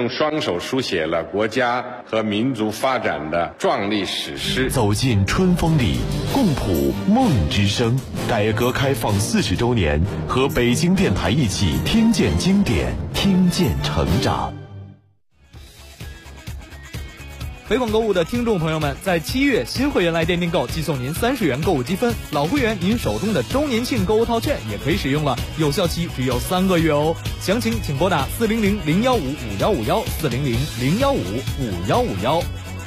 用双手书写了国家和民族发展的壮丽史诗。 走进春风里，共谱梦之声。改革开放40周年，和北京电台一起听见经典，听见成长。 北广购物的听众朋友们，在7月新会员来电订购，即送您30元购物积分；老会员您手中的周年庆购物套券也可以使用了，有效期只有3个月哦。详情请拨打400-015-5151，400-015-5151。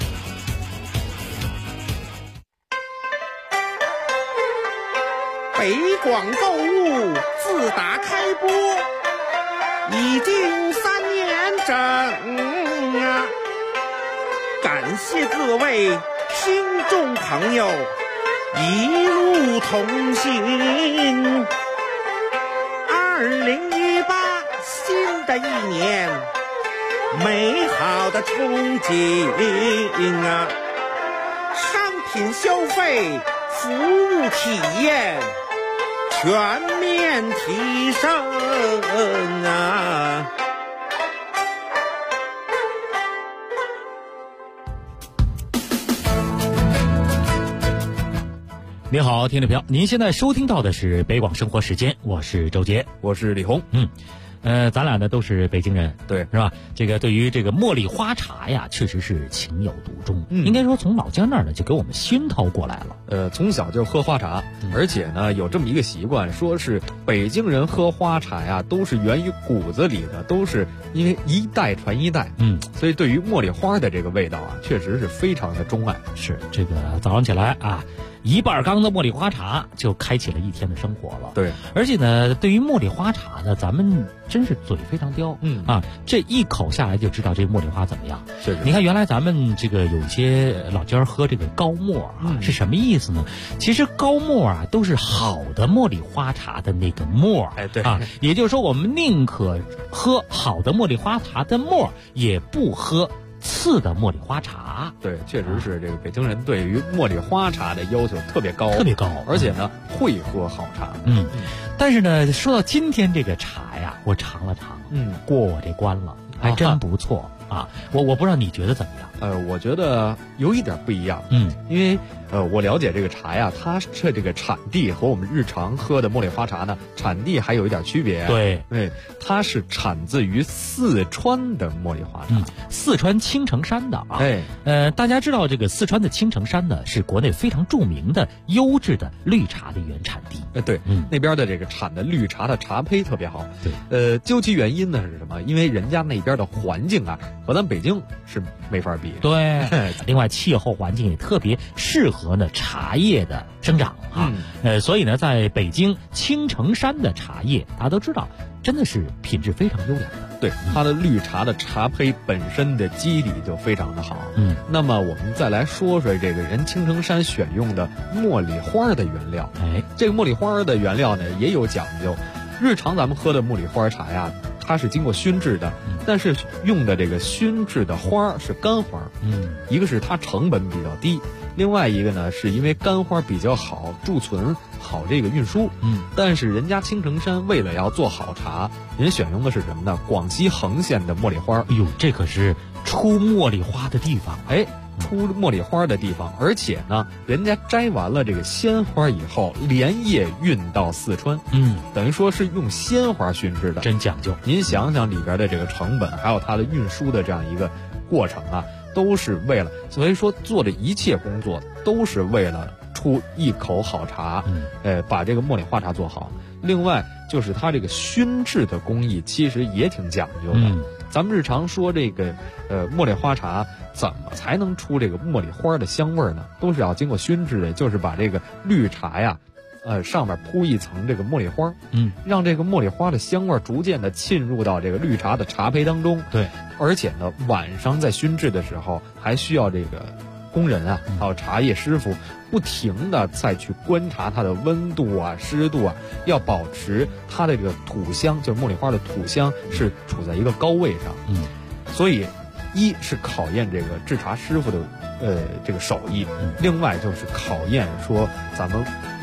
北广购物自打开播已经3年整啊！感谢各位听众朋友一路同行。2018新的一年，美好的憧憬啊！商品消费、服务体验全面提升啊！ 您好，听众朋友，您现在收听到的是北广生活时间，我是周杰， 我是李红。 咱俩呢都是北京人， 对， 是吧？这个对于这个茉莉花茶呀，确实是情有独钟。应该说从老家那儿呢就给我们熏陶过来了。 从小就喝花茶，而且呢有这么一个习惯，说是北京人喝花茶呀，都是源于骨子里的，都是因为一代传一代。所以对于茉莉花的这个味道啊，确实是非常的钟爱。 是这个早上起来啊，1半缸的茉莉花茶就开启了一天的生活了。 对， 而且呢，对于茉莉花茶呢，咱们真是嘴非常刁。这一口下来就知道这茉莉花怎么样。 是， 你看原来咱们这个有一些老家喝这个高沫啊，是什么意思呢？其实高沫啊都是好的茉莉花茶的那个沫。 对啊，也就是说我们宁可喝好的茉莉花茶的沫，也不喝次的茉莉花茶。 对，确实是这个北京人对于茉莉花茶的要求特别高，而且呢会喝好茶。 但是呢，说到今天这个茶呀，我尝了尝，过我这关了，还真不错啊。我不知道你觉得怎么样？ 我觉得有一点不一样。因为我了解这个茶呀，它这个产地和我们日常喝的茉莉花茶呢，产地还有一点区别。 对， 它是产自于四川的茉莉花茶， 四川青城山的啊。大家知道这个四川的青城山呢，是国内非常著名的优质的绿茶的原产地。 对，那边的这个产的绿茶的茶胚特别好。 对， 究其原因呢是什么？因为人家那边的环境啊，和咱北京是没法比。 对，另外气候环境也特别适合呢茶叶的生长啊。所以呢，在北京青城山的茶叶，大家都知道，真的是品质非常优良的。 对，它的绿茶的茶胚本身的基底就非常的好。那么我们再来说说这个人青城山选用的茉莉花的原料。这个茉莉花的原料呢也有讲究。日常咱们喝的茉莉花茶呀，它是经过熏制的，但是用的这个熏制的花是干花。一个是它成本比较低，另外一个呢是因为干花比较好贮存，好这个运输。但是人家青城山为了要做好茶，人选用的是什么呢？广西横县的茉莉花。 这可是出茉莉花的地方。 出茉莉花的地方，而且呢，人家摘完了这个鲜花以后，连夜运到四川。等于说是用鲜花熏制的， 真讲究。 您想想里边的这个成本，还有它的运输的这样一个过程啊，都是为了，所以说做的一切工作都是为了出一口好茶。把这个茉莉花茶做好。另外就是它这个熏制的工艺其实也挺讲究的。咱们日常说这个茉莉花茶怎么才能出这个茉莉花的香味呢？都是要经过熏制的，就是把这个绿茶呀，上面铺一层这个茉莉花，让这个茉莉花的香味逐渐的浸入到这个绿茶的茶胚当中。 对， 而且呢，晚上在熏制的时候还需要这个工人啊，还有茶叶师傅不停的再去观察它的温度啊、湿度啊，要保持它的这个土香，就是茉莉花的土香是处在一个高位上。所以一是考验这个制茶师傅的这个手艺，另外就是考验说咱们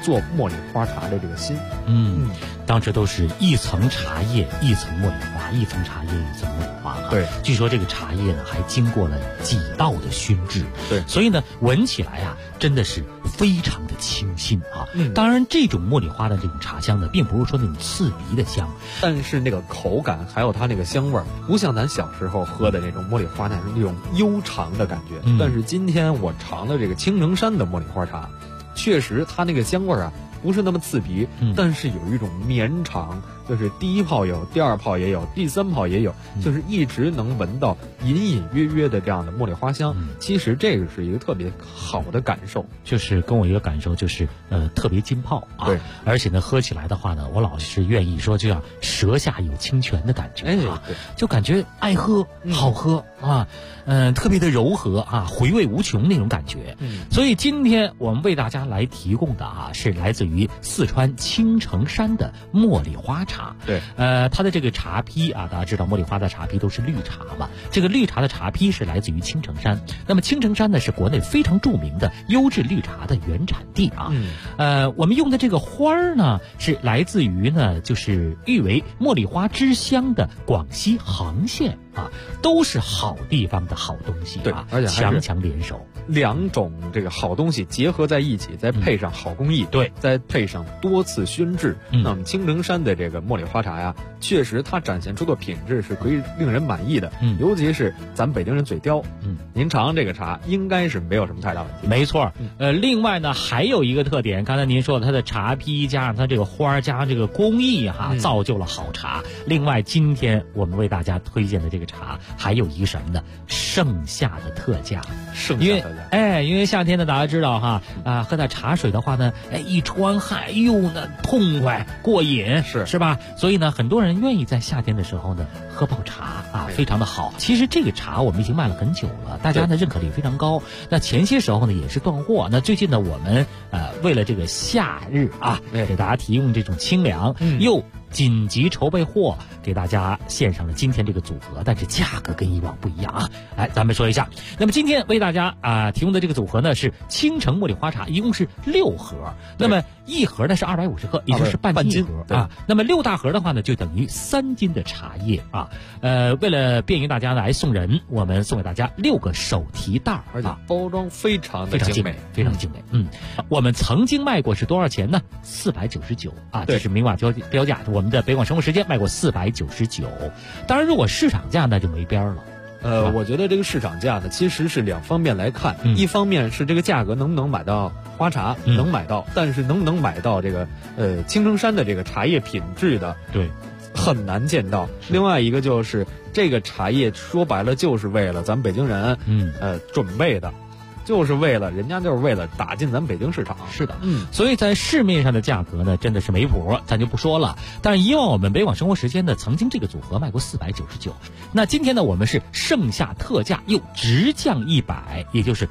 做茉莉花茶的这个心。 当时都是一层茶叶一层茉莉花，一层茶叶一层茉莉花啊。 对， 据说这个茶叶呢还经过了几道的熏制。 对， 所以呢闻起来啊真的是非常的清新啊。当然这种茉莉花的这种茶香呢，并不是说那种刺鼻的香， 但是那个口感还有它那个香味儿，不像咱小时候喝的那种茉莉花茶那种悠长的感觉。但是今天我尝了这个青城山的茉莉花茶，确实它那个香味儿啊不是那么刺鼻，但是有一种绵长，就是第一泡有，第二泡也有，第三泡也有，就是一直能闻到隐隐约约的这样的茉莉花香。其实这个是一个特别好的感受， 就是跟我一个感受就是特别浸泡啊。 对， 而且呢喝起来的话呢，我老是愿意说就像舌下有清泉的感觉啊， 对， 就感觉爱喝好喝啊，特别的柔和啊，回味无穷那种感觉。所以今天我们为大家来提供的啊是来自于四川青城山的茉莉花茶。 对， 它的这个茶批啊，大家知道茉莉花的茶批都是绿茶嘛，这个绿茶的茶批是来自于青城山。那么青城山呢是国内非常著名的优质绿茶的原产地啊。我们用的这个花儿呢是来自于呢就是誉为茉莉花之乡的广西杭县啊，都是好地方的好东西啊。 对，而且强强联手， 两种这个好东西结合在一起，再配上好工艺， 对， 再配上多次熏制，那么青城山的这个茉莉花茶呀，确实它展现出的品质是可以令人满意的。尤其是咱北京人嘴刁，您尝这个茶应该是没有什么太大问题。 没错。另外呢还有一个特点，刚才您说的它的茶批加上它这个花加上这个工艺哈，造就了好茶。另外今天我们为大家推荐的这个茶还有一个什么呢？盛夏的特价。因为夏天呢大家知道哈喝点茶水的话呢，一出完汗，那痛快过瘾，是吧？所以呢很多人愿意在夏天的时候呢喝泡茶啊，非常的好。其实这个茶我们已经卖了很久了，大家呢认可率非常高。那前些时候呢也是断货，那最近呢我们为了这个夏日啊，给大家提供这种清凉，又紧急筹备货，给大家献上了今天这个组合，但是价格跟以往不一样啊。来，咱们说一下。那么今天为大家提供的这个组合呢是青城茉莉花茶，一共是6盒。那么一盒呢是250克，也就是半斤一盒啊。那么6大盒的话呢，就等于3斤的茶叶啊。为了便于大家来送人，我们送给大家6个手提袋， 而且包装非常的精美， 非常精美。我们曾经卖过是多少钱呢？499啊，这是明码标价。我们的北广生活时间卖过499，当然如果市场价那就没边了。 我觉得这个市场价呢，其实是2方面来看，一方面是这个价格能不能买到花茶，能买到，但是能不能买到这个青城山的这个茶叶品质的， 对， 很难见到。另外一个就是这个茶叶说白了就是为了咱们北京人准备的。就是为了打进咱北京市场。 是的，所以在市面上的价格呢，真的是没谱，咱就不说了。但是以往我们北广生活时间呢，曾经这个组合卖过499，那今天呢，我们是盛夏特价又直降100，也就是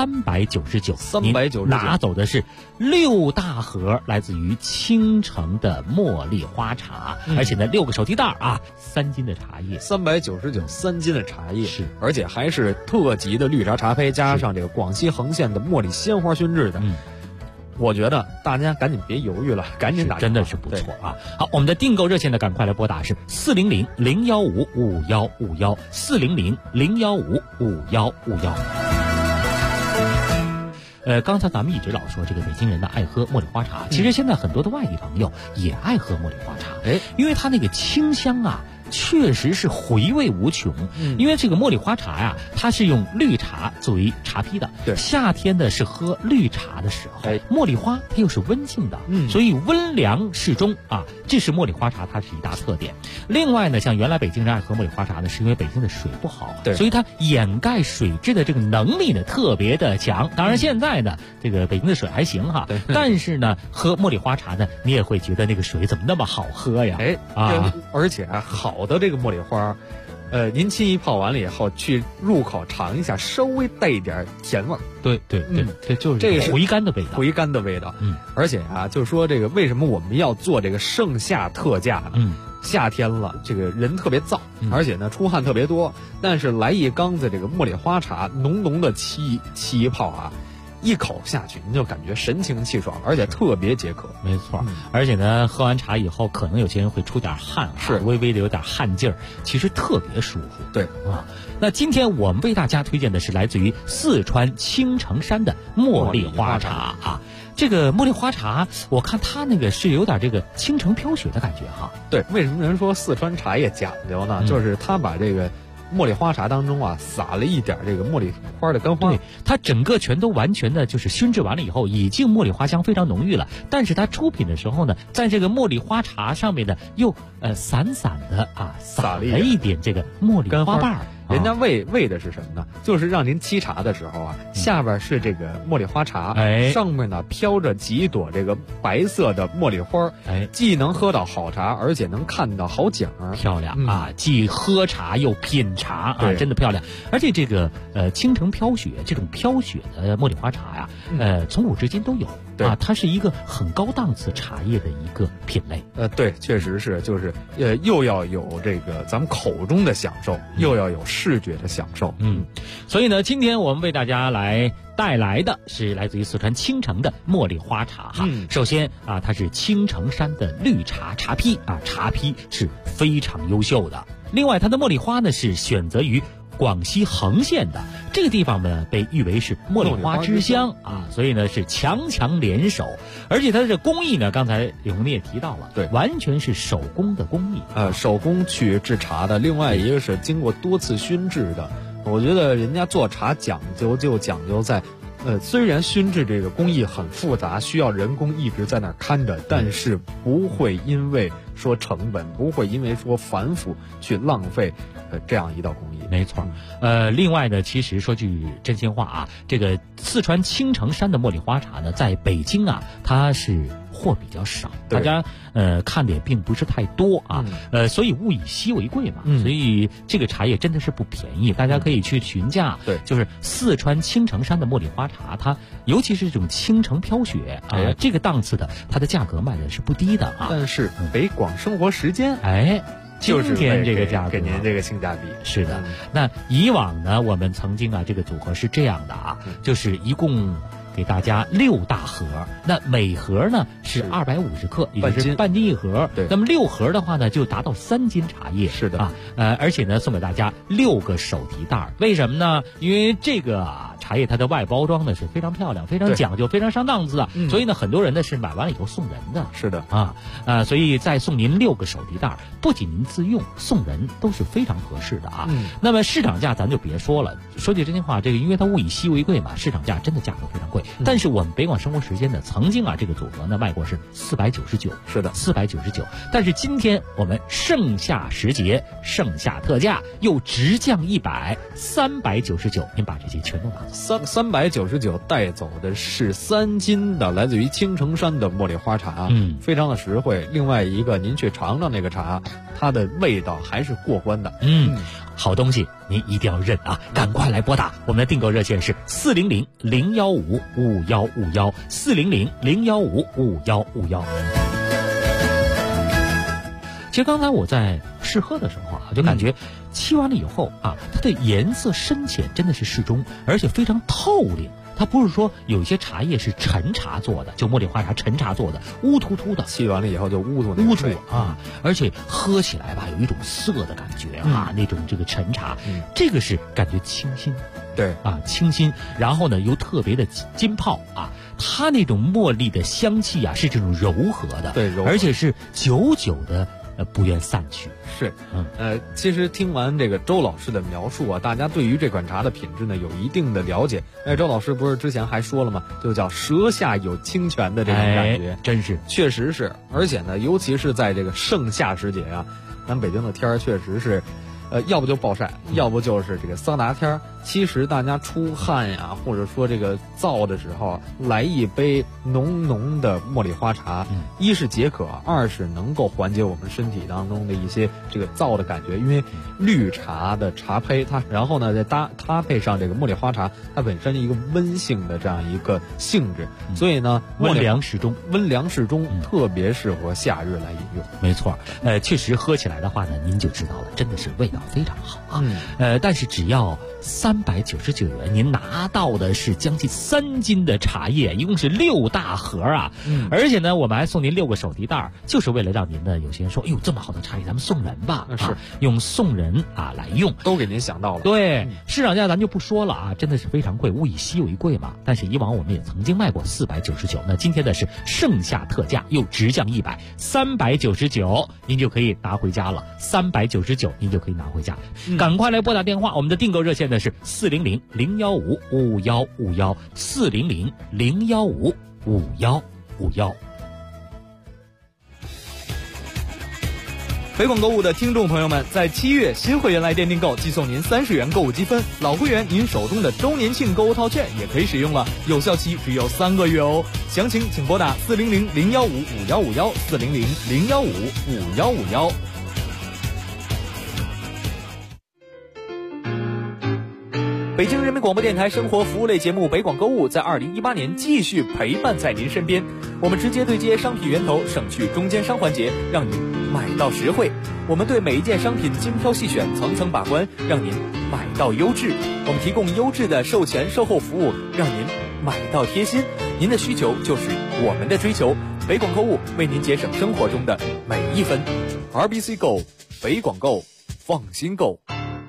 399。您拿走的是6大盒来自于青城的茉莉花茶，而且呢6个手提袋啊，3斤的茶叶 ，399 3斤的茶叶， 是， 而且还是特级的绿茶茶胚，加上这个广西横县的茉莉鲜花熏制的。我觉得大家赶紧别犹豫了，赶紧打， 真的是不错啊！好，我们的订购热线呢，赶快来拨打是400-015-5151，400-015-5151。刚才咱们一直老说这个北京人呢爱喝茉莉花茶，其实现在很多的外地朋友也爱喝茉莉花茶，因为它那个清香啊，确实是回味无穷。因为这个茉莉花茶呀，它是用绿茶作为茶批的。 对， 夏天呢是喝绿茶的时候，茉莉花它又是温性的，所以温凉适中啊，这是茉莉花茶它是一大特点。另外呢，像原来北京人爱喝茉莉花茶呢，是因为北京的水不好，所以它掩盖水质的这个能力呢特别的强。当然现在呢，这个北京的水还行哈，但是呢，喝茉莉花茶呢，你也会觉得那个水怎么那么好喝呀？ 而且好的这个茉莉花，您沏一泡完了以后，去入口尝一下，稍微带一点甜味儿。 对，就是这个回甘的味道。 而且啊，就说这个为什么我们要做这个盛夏特价呢？夏天了，这个人特别燥，而且呢出汗特别多，但是来一缸子这个茉莉花茶，浓浓的沏一泡啊， 一口下去，您就感觉神清气爽，而且特别解渴。 没错，而且呢，喝完茶以后，可能有些人会出点汗， 是微微的有点汗劲儿，其实特别舒服。 对啊，那今天我们为大家推荐的是来自于四川青城山的茉莉花茶啊。这个茉莉花茶，我看它那个是有点这个倾城飘雪的感觉哈。 对，为什么人说四川茶叶讲究呢？就是它把这个茉莉花茶当中啊，撒了一点这个茉莉花的干花， 对，它整个全都完全的就是熏制完了以后，已经茉莉花香非常浓郁了。但是它出品的时候呢，在这个茉莉花茶上面呢，又散散的啊撒了一点这个茉莉花瓣儿。 人家为的是什么呢？就是让您沏茶的时候啊，下边是这个茉莉花茶，上面呢飘着几朵这个白色的茉莉花，既能喝到好茶，而且能看到好景儿， 漂亮啊！既喝茶又品茶啊，真的漂亮。而且这个倾城飘雪这种飘雪的茉莉花茶呀，从古至今都有啊，它是一个很高档次茶叶的一个品类。 对，确实是，就是又要有这个咱们口中的享受，又要有视觉的享受。 所以呢，今天我们为大家来带来的是来自于四川青城的茉莉花茶哈。首先啊，它是青城山的绿茶茶坯啊，茶坯是非常优秀的。另外，它的茉莉花呢是选择于广西横县的这个地方呢，被誉为是茉莉花之乡啊，所以呢是强强联手，而且它的这工艺呢，刚才李红你也提到了， 对， 完全是手工的工艺， 手工去制茶的。另外一个是经过多次熏制的，我觉得人家做茶讲究就讲究在。虽然熏制这个工艺很复杂，需要人工一直在那儿看着，但是不会因为说成本，不会因为说繁复去浪费这样一道工艺。 没错。另外呢，其实说句真心话啊，这个四川青城山的茉莉花茶呢，在北京啊，它是货比较少，大家看的也并不是太多啊，所以物以稀为贵嘛，所以这个茶叶真的是不便宜，大家可以去询价。 对， 就是四川青城山的茉莉花茶，它尤其是这种倾城飘雪啊，这个档次的，它的价格卖的是不低的啊。 但是北广生活时间， 今天这个价格给您这个性价比。 是的，那以往呢，我们曾经啊，这个组合是这样的啊，就是一共给大家6大盒，那每盒呢是250克，也就是半斤一盒。 对， 那么6盒的话呢，就达到3斤茶叶。 是的啊，而且呢，送给大家6个手提袋。为什么呢？因为这个茶叶它的外包装呢是非常漂亮、非常讲究、非常上档次的，所以呢，很多人呢是买完了以后送人的。 是的啊，所以再送您6个手提袋，不仅您自用，送人都是非常合适的啊。那么市场价咱就别说了，说句真心话，这个因为它物以稀为贵嘛，市场价真的价格非常贵。但是我们北广生活时间呢，曾经啊这个组合呢卖过是499， 是的 ，499。但是今天我们盛夏时节，盛夏特价又直降100，399，您把这些全都拿走。 399带走的是3斤的来自于青城山的茉莉花茶，非常的实惠。另外一个，您去尝尝那个茶，它的味道还是过关的。 好东西您一定要认啊！赶快来拨打我们的订购热线是400-015-5151，400-015-5151。其实刚才我在试喝的时候啊，就感觉沏完了以后啊，它的颜色深浅真的是适中，而且非常透亮。它不是说有一些茶叶是陈茶做的，就茉莉花茶陈茶做的，乌突突的， 沏完了以后就乌突啊，而且喝起来吧有一种涩的感觉啊，那种这个陈茶，这个是感觉清新， 对啊，清新，然后呢又特别的金泡啊，它那种茉莉的香气啊是这种柔和的， 对，柔和， 而且是久久的不愿散去。 是，其实听完这个周老师的描述啊，大家对于这款茶的品质呢有一定的了解。周老师不是之前还说了吗？就叫舌下有清泉的这种感觉， 真是， 确实是。而且呢，尤其是在这个盛夏时节啊，咱北京的天儿确实是，要不就暴晒，要不就是这个桑拿天儿。其实大家出汗呀，或者说这个燥的时候，来一杯浓浓的茉莉花茶，一是解渴，二是能够缓解我们身体当中的一些这个燥的感觉。因为绿茶的茶胚它，然后呢再搭配上这个茉莉花茶，它本身一个温性的这样一个性质，所以呢温凉适中， 特别适合夏日来饮用。 没错，确实喝起来的话呢，您就知道了，真的是味道道非常好啊。但是只要399元，您拿到的是将近3斤的茶叶，一共是6大盒啊。而且呢，我们还送您6个手提袋，就是为了让您呢，有些人说，哎呦，这么好的茶叶，咱们送人吧， 是用送人来用， 都给您想到了。 对，市场价咱就不说了啊，真的是非常贵，物以稀为贵嘛。但是以往我们也曾经卖过499，那今天的是盛夏特价，又直降100，399您就可以拿回家了，399您就可以拿回家。赶快来拨打电话，我们的订购热线呢是400-015-5151，400-015-5151。 北广购物的听众朋友们，在7月新会员来电订购，即送您30元购物积分；老会员您手中的周年庆购物套券也可以使用了，有效期只有3个月哦。详情请拨打400-015-5151，400-015-5151。北京人民广播电台生活服务类节目《北广购物》在2018年继续陪伴在您身边。我们直接对接商品源头，省去中间商环节，让您买到实惠。我们对每一件商品精挑细选，层层把关，让您买到优质。我们提供优质的售前售后服务，让您买到贴心。您的需求就是我们的追求。北广购物为您节省生活中的每一分。RBC Go， 北广购，放心购。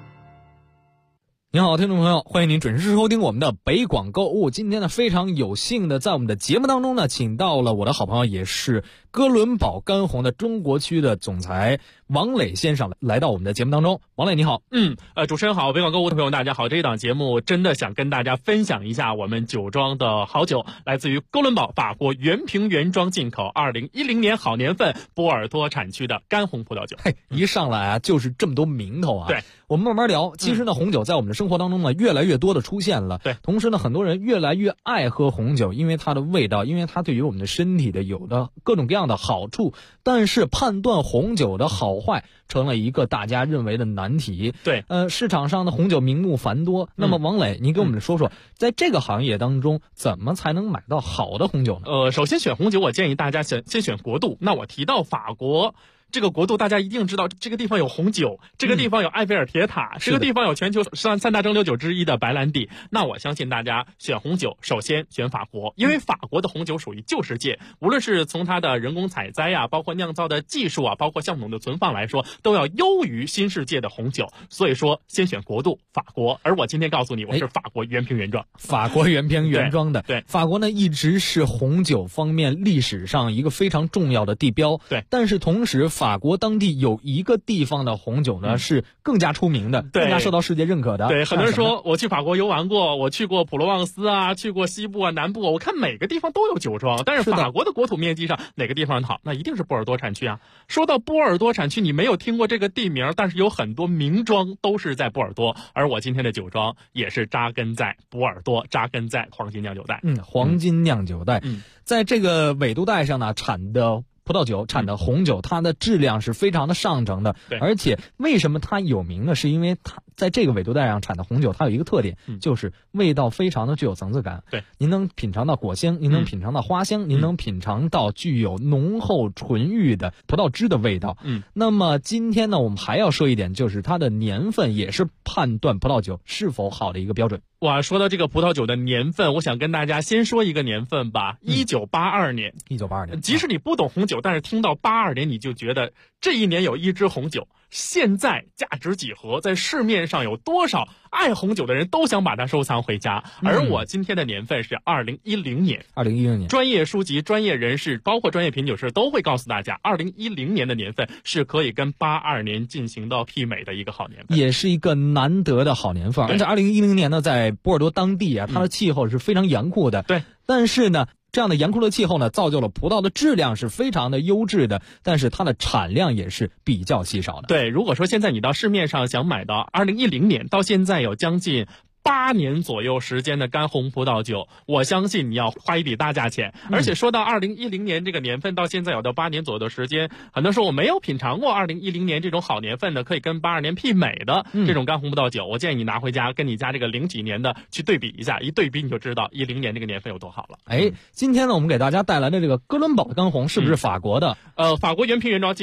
您好，听众朋友，欢迎您准时收听我们的北广购物。今天呢，非常有幸的在我们的节目当中呢，请到了我的好朋友，也是哥伦堡干红的中国区的总裁王磊先生来到我们的节目当中。王磊你好。 主持人好，北广购物的朋友大家好。这一档节目真的想跟大家分享一下我们酒庄的好酒，来自于哥伦堡法国原瓶原装进口2010年好年份波尔多产区的干红葡萄酒。 一上来啊就是这么多名头啊。 对， 我们慢慢聊。其实呢，红酒在我们的生活当中呢越来越多的出现了。 对， 同时呢，很多人越来越爱喝红酒，因为它的味道，因为它对于我们的身体的有的各种各样的好处。但是判断红酒的好坏成了一个大家认为的难题。 对， 市场上的红酒名目繁多。那么王磊，你给我们说说，在这个行业当中，怎么才能买到好的红酒呢？ 首先选红酒，我建议大家先选国度。那我提到法国这个国度，大家一定知道这个地方有红酒，这个地方有埃菲尔铁塔，这个地方有全球三大蒸馏酒之一的白兰地。那我相信大家选红酒首先选法国，因为法国的红酒属于旧世界，无论是从它的人工采摘啊，包括酿造的技术啊，包括橡木桶的存放来说，都要优于新世界的红酒。所以说先选国度法国，而我今天告诉你，我是法国原瓶原装。 法国原瓶原装的。 对， 法国呢一直是红酒方面历史上一个非常重要的地标。 对， 但是同时法国当地有一个地方的红酒呢是更加出名的，更加受到世界认可的。 对，很多人说我去法国游玩过，我去过普罗旺斯啊，去过西部啊、南部啊，我看每个地方都有酒庄，但是法国的国土面积上哪个地方好？那一定是波尔多产区啊。说到波尔多产区，你没有听过这个地名，但是有很多名庄都是在波尔多，而我今天的酒庄也是扎根在波尔多，扎根在黄金酿酒带。 黄金酿酒带。在这个纬度带上呢，产的葡萄酒，产的红酒，它的质量是非常的上乘的。而且为什么它有名呢？是因为它在这个纬度带上产的红酒，它有一个特点，就是味道非常的具有层次感。 对， 您能品尝到果香，您能品尝到花香，您能品尝到具有浓厚纯郁的葡萄汁的味道。那么今天呢，我们还要说一点，就是它的年份也是判断葡萄酒是否好的一个标准。 哇，说到这个葡萄酒的年份，我想跟大家先说一个年份吧，1982年。 1982年， 即使你不懂红酒，但是听到82年，你就觉得这一年有一支红酒，现在价值几何，在市面上有多少爱红酒的人都想把它收藏回家。而我今天的年份是2010年。 2010年， 专业书籍、专业人士，包括专业品酒师都会告诉大家，2010年的年份是可以跟82年进行到媲美的一个好年份， 也是一个难得的好年份。而且2010年呢，在波尔多当地啊，它的气候是非常严酷的。 对， 但是呢，这样的严酷的气候呢，造就了葡萄的质量是非常的优质的，但是它的产量也是比较稀少的。 对，如果说现在你到市面上想买到2010年到现在有将近8年左右时间的干红葡萄酒，我相信你要花一笔大价钱。而且说到2010年这个年份到现在有到8年左右的时间，很多人说我没有品尝过2010年这种好年份的可以跟82年媲美的这种干红葡萄酒，我建议你拿回家跟你家这个0几年的去对比一下，一对比你就知道10年这个年份有多好了。 今天呢，我们给大家带来的这个哥伦堡的干红是不是法国的？ 法国原瓶原装进口。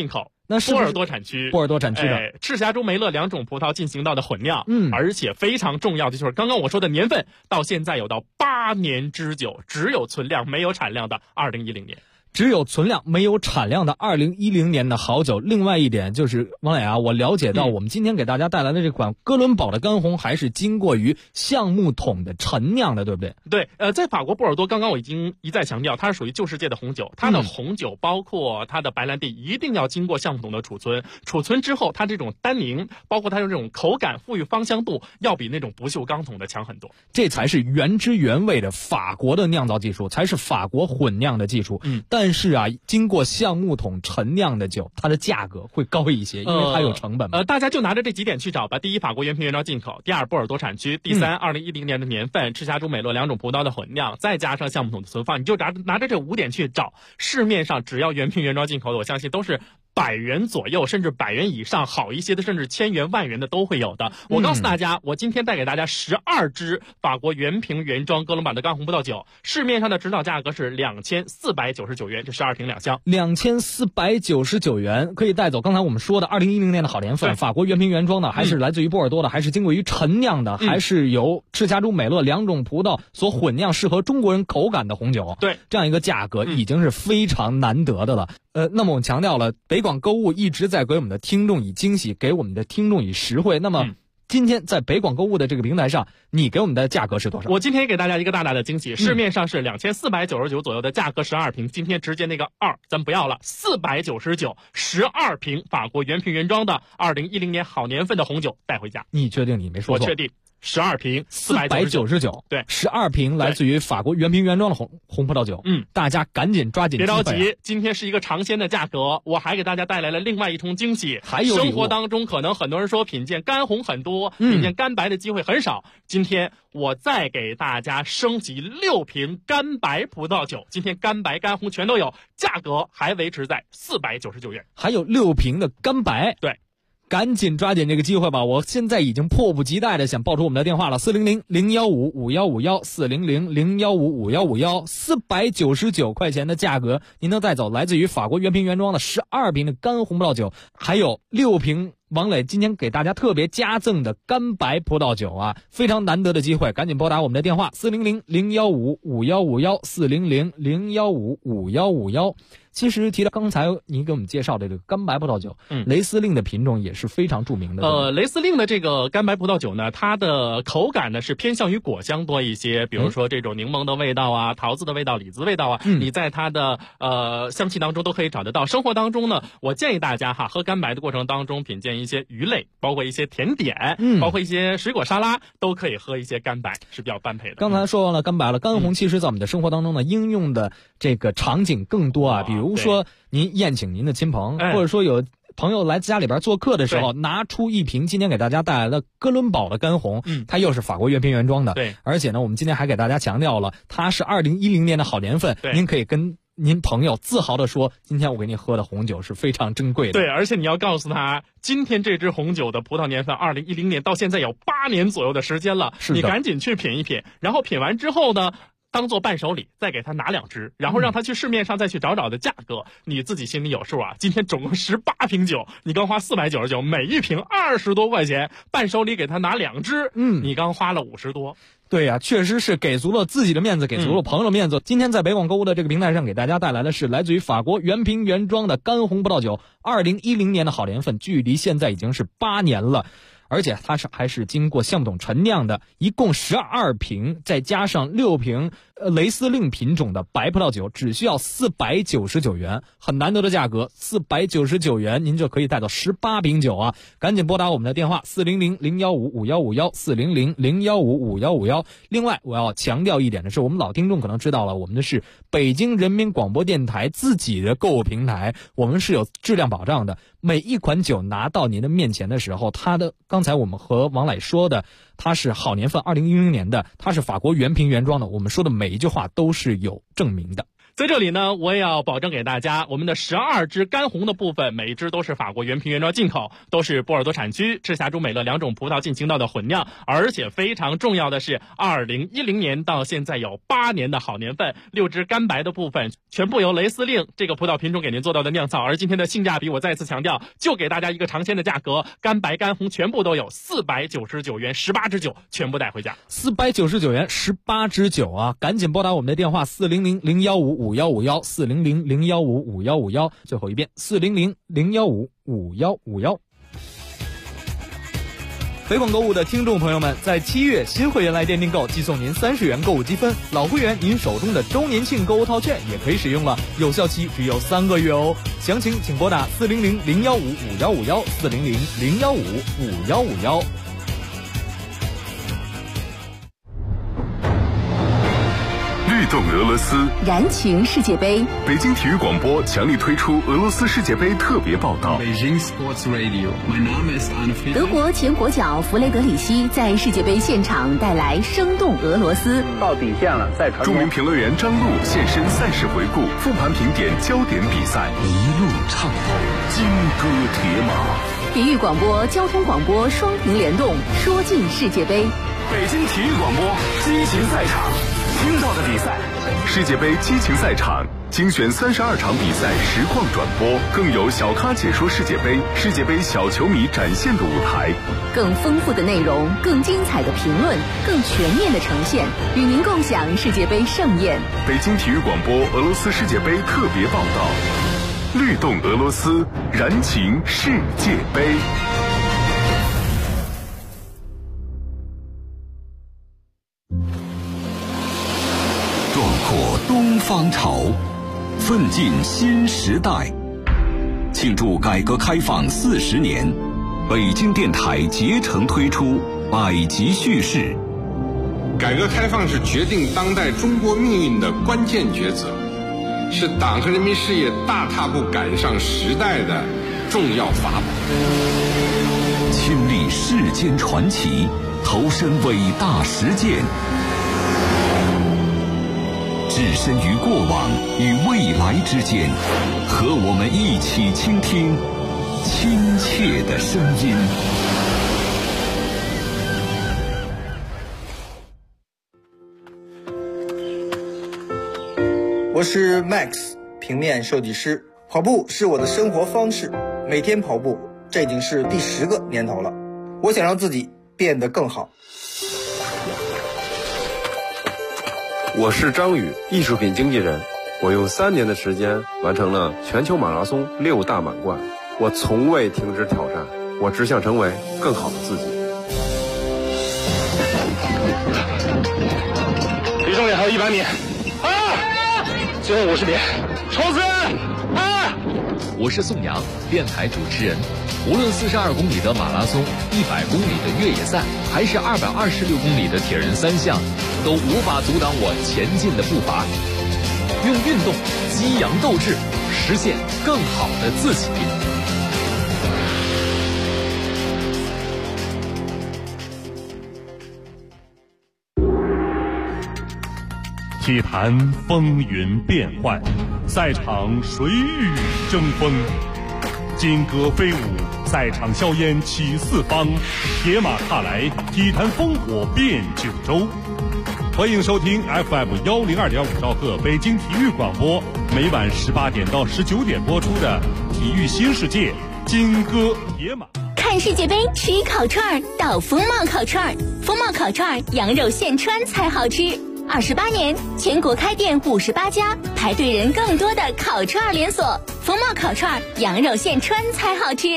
那是不是波尔多产区的赤霞珠、梅勒两种葡萄进行到的混酿， 而且非常重要的就是刚刚我说的年份，到现在有到8年之久，只有存量没有产量的2010年。 只有存量没有产量的2010年的好酒。另外一点就是王磊啊，我了解到我们今天给大家带来的这款哥伦堡的干红还是经过于橡木桶的陈酿的，对不对？ 对，在法国波尔多，刚刚我已经一再强调，它是属于旧世界的红酒，它的红酒包括它的白兰地一定要经过橡木桶的储存，储存之后它这种单宁，包括它的这种口感、富裕芳香度，要比那种不锈钢桶的强很多。 这才是原汁原味的法国的酿造技术，才是法国混酿的技术。但是啊，经过橡木桶陈酿的酒，它的价格会高一些，因为它有成本。 大家就拿着这几点去找吧。第一，法国原瓶原装进口；第二，波尔多产区；第三，2010年的年份，赤霞珠、美洛两种葡萄的混酿，再加上橡木桶的存放，你就拿着这5点去找。市面上只要原瓶原装进口的，我相信都是100元左右，甚至100元以上，好一些的甚至1000元、10000元的都会有的。我告诉大家，我今天带给大家12支法国原瓶原装哥伦堡的干红葡萄酒，市面上的指导价格是2499元，这12瓶2箱 ，2499元可以带走。刚才我们说的2010年的好年份，法国原瓶原装的，还是来自于波尔多的，还是经过于陈酿的，还是由赤霞珠、美勒两种葡萄所混酿，适合中国人口感的红酒。 对， 这样一个价格已经是非常难得的了。那么我们强调了，北广购物一直在给我们的听众以惊喜，给我们的听众以实惠。那么今天在北广购物的这个平台上，你给我们的价格是多少？ 我今天给大家一个大大的惊喜，市面上是2499左右的价格12瓶，今天直接那个2咱不要了，499 12瓶法国原瓶原装的2010年好年份的红酒带回家。 你确定你没说错？ 我确定。12瓶 499， 对 ，12瓶来自于法国原瓶原装的红葡萄酒。大家赶紧抓紧机会。 别着急，今天是一个尝鲜的价格，我还给大家带来了另外一重惊喜。 还有生活当中可能很多人说品鉴干红很多，品鉴干白的机会很少。今天我再给大家升级6瓶干白葡萄酒，今天干白干红全都有，价格还维持在499元。 还有6瓶的干白， 对。 赶紧抓紧这个机会吧！我现在已经迫不及待的想报出我们的电话了，400-015-5151，400-015-5151，499块钱的价格，您能带走来自于法国原瓶原装的12瓶的干红葡萄酒，还有6瓶王磊今天给大家特别加赠的干白葡萄酒啊，非常难得的机会，赶紧拨打我们的电话400-015-5151，400-015-5151。其实提到刚才您给我们介绍的这个干白葡萄酒，雷司令的品种也是非常著名的。 雷司令的这个干白葡萄酒呢，它的口感呢是偏向于果香多一些，比如说这种柠檬的味道啊、桃子的味道、李子味道啊，你在它的香气当中都可以找得到。生活当中呢，我建议大家喝干白的过程当中品鉴一些鱼类，包括一些甜点，包括一些水果沙拉，都可以喝一些干白，是比较般配的。 刚才说完了干白了，干红其实在我们的生活当中呢，应用的这个场景更多啊，比如说您宴请您的亲朋，或者说有朋友来家里边做客的时候，拿出一瓶今天给大家带来的哥伦堡的干红，它又是法国原瓶原装的， 对， 而且呢，我们今天还给大家强调了，它是2010年的好年份，您可以跟您朋友自豪地说，今天我给你喝的红酒是非常珍贵的。 对，而且你要告诉他，今天这支红酒的葡萄年份2010年到现在有8年左右的时间了，你赶紧去品一品，然后品完之后呢，当做伴手礼，再给他拿2支，然后让他去市面上再去找的价格，你自己心里有数啊。今天总共18瓶酒，你刚花499，每一瓶20多块钱，伴手礼给他拿2支，你刚花了50多。 对呀，确实是给足了自己的面子，给足了朋友的面子。今天在北广购物的这个平台上给大家带来的是来自于法国原瓶原装的干红葡萄酒，2010年的好年份，距离现在已经是8年了。而且它还是经过橡木桶陈酿的，一共12瓶，再加上6瓶雷司令品种的白葡萄酒，只需要499元，很难得的价格，499元您就可以带到18瓶酒啊！赶紧拨打我们的电话400-015-5151，400-015-5151。另外，我要强调一点的是，我们老听众可能知道了，我们的是北京人民广播电台自己的购物平台，我们是有质量保障的。每一款酒拿到您的面前的时候，它的刚才我们和王磊说的，它是好年份2010年的，它是法国原瓶原装的，我们说的每一句话都是有证明的。 在这里呢，我也要保证给大家，我们的12支干红的部分，每一支都是法国原瓶原装进口，都是波尔多产区赤霞珠、美乐2种葡萄进行到的混酿，而且非常重要的是，2010年到现在有8年的好年份，6支干白的部分全部由雷司令这个葡萄品种给您做到的酿造，而今天的性价比我再次强调，就给大家一个尝鲜的价格，干白干红全部都有499元，18支酒全部带回家 ，499元18支酒啊！赶紧拨打我们的电话400-015-5151，400-015-5151，最后一遍400-015-5151。 北广购物的听众朋友们，在7月新会员来电订购，即送您30元购物积分；老会员您手中的周年庆购物套券也可以使用了，有效期只有3个月哦。详情请拨打400-015-5151，400-015-5151。 律动俄罗斯， 燃情世界杯。 北京体育广播强力推出俄罗斯世界杯特别报道。 德国前国脚弗雷德里希在世界杯现场带来生动俄罗斯。 到底线了，再传。 著名评论员张璐现身赛事回顾，复盘评点焦点比赛，一路畅通，金戈铁马。 体育广播、交通广播双屏联动，说尽世界杯。 北京体育广播激情赛场。听到的比赛，世界杯激情赛场精选32场比赛实况转播，更有小咖解说世界杯，世界杯小球迷展现的舞台， 更丰富的内容，更精彩的评论，更全面的呈现，与您共享世界杯盛宴。 北京体育广播俄罗斯世界杯特别报道，律动俄罗斯，燃情世界杯。 壮阔东方潮，奋进新时代。庆祝改革开放40年，北京电台竭诚推出百集叙事。 改革开放是决定当代中国命运的关键抉择，是党和人民事业大踏步赶上时代的重要法宝。 亲历世间传奇，投身伟大实践，置身于过往与未来之间，和我们一起倾听亲切的声音。 我是 Max， 平面设计师。跑步是我的生活方式，每天跑步，这已经是第10个年头了。我想让自己变得更好。 我是张宇，艺术品经纪人。我用3年的时间完成了全球马拉松6大满贯。我从未停止挑战，我只想成为更好的自己。 离终点还有100米，最后50米，冲刺！ 我是宋阳，电台主持人。无论42公里的马拉松、100公里的越野赛，还是226公里的铁人3项，都无法阻挡我前进的步伐。用运动激扬斗志，实现更好的自己。 体坛风云变幻，赛场谁与争锋？金戈飞舞，赛场硝烟起四方，铁马踏来，体坛烽火遍九州。欢迎收听 FM102.5兆赫北京体育广播，每晚18点到19点播出的《体育新世界》金戈铁马。 看世界杯，吃烤串到风貌烤串，风貌烤串羊肉现穿才好吃。28年，全国开店58家，排队人更多的烤串连锁。风貌烤串，羊肉现穿才好吃。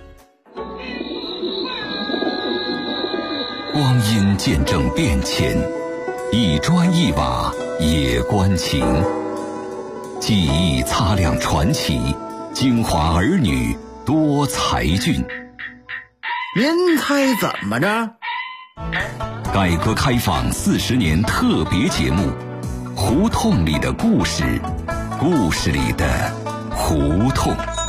光阴见证变迁，一砖一瓦也关情。记忆擦亮传奇，京华儿女多才俊。 您猜怎么着？ 改革开放40年特别节目，胡同里的故事，故事里的胡同。